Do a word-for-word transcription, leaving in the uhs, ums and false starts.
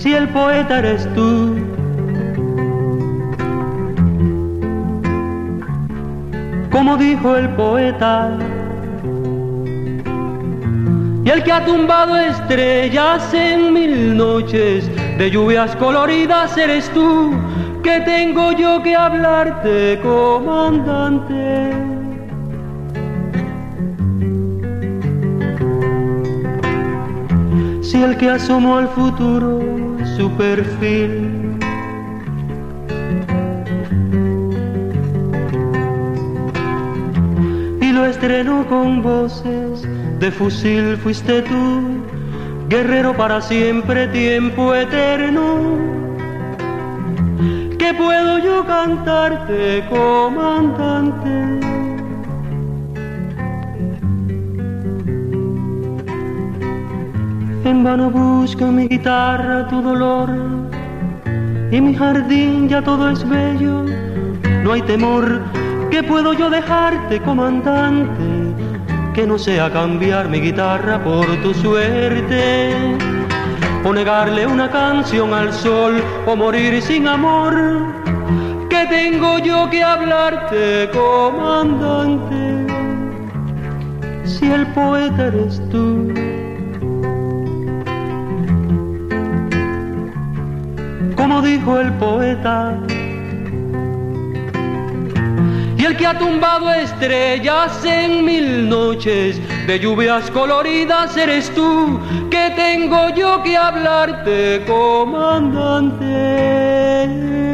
si el poeta eres tú. Como dijo el poeta, y el que ha tumbado estrellas en mil noches de lluvias coloridas eres tú, que tengo yo que hablarte, comandante. Si el que asomó al futuro su perfil y lo estrenó con voces de fusil fuiste tú, guerrero para siempre, tiempo eterno. ¿Qué puedo yo cantarte, comandante? En vano busco en mi guitarra tu dolor, y mi jardín ya todo es bello, no hay temor. ¿Qué puedo yo dejarte, comandante, que no sea cambiar mi guitarra por tu suerte? O negarle una canción al sol, o morir sin amor. ¿Qué tengo yo que hablarte, comandante, si el poeta eres tú? Como dijo el poeta, y el que ha tumbado estrellas en mil noches de lluvias coloridas eres tú, que tengo yo que hablarte, comandante.